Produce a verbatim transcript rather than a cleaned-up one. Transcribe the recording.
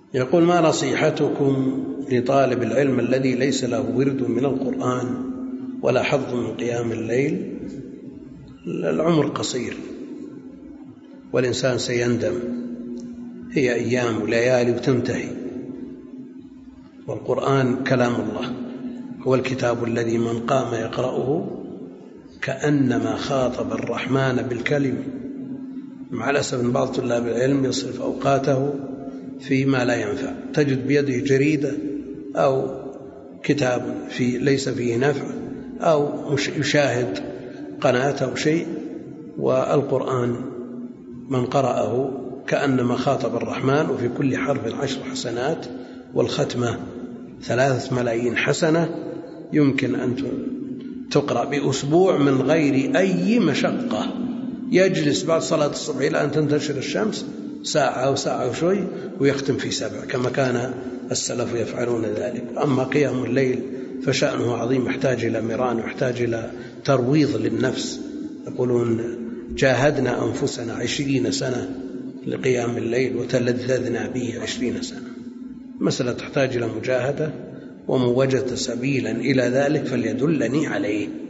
يقول: ما نصيحتكم لطالب العلم الذي ليس له ورد من القرآن ولا حظ من قيام الليل؟ العمر قصير والإنسان سيندم، هي أيام وليالي وتنتهي، والقرآن كلام الله، هو الكتاب الذي من قام يقرأه كأنما خاطب الرحمن بالكلمة. مع الأسف أن بعض طلاب العلم يصرف أوقاته فيما لا ينفع، تجد بيده جريدة أو كتاب في ليس فيه نفع، أو يشاهد قناة أو شيء، والقرآن من قرأه كأنما خاطب الرحمن، وفي كل حرف عشر حسنات، والختمة ثلاثة ملايين حسنة، يمكن أن تقرأ بأسبوع من غير أي مشقة. يجلس بعد صلاة الصبح إلى أن تنتشر الشمس ساعة أو ساعة وشوي ويختم في سبع، كما كان السلف يفعلون ذلك. أما قيام الليل فشأنه عظيم، يحتاج إلى مران، يحتاج إلى ترويض للنفس. يقولون: جاهدنا أنفسنا عشرين سنة لقيام الليل وتلذذنا به عشرين سنة. مسألة تحتاج إلى مجاهدة، ومن وجد سبيلا إلى ذلك فليدلني عليه.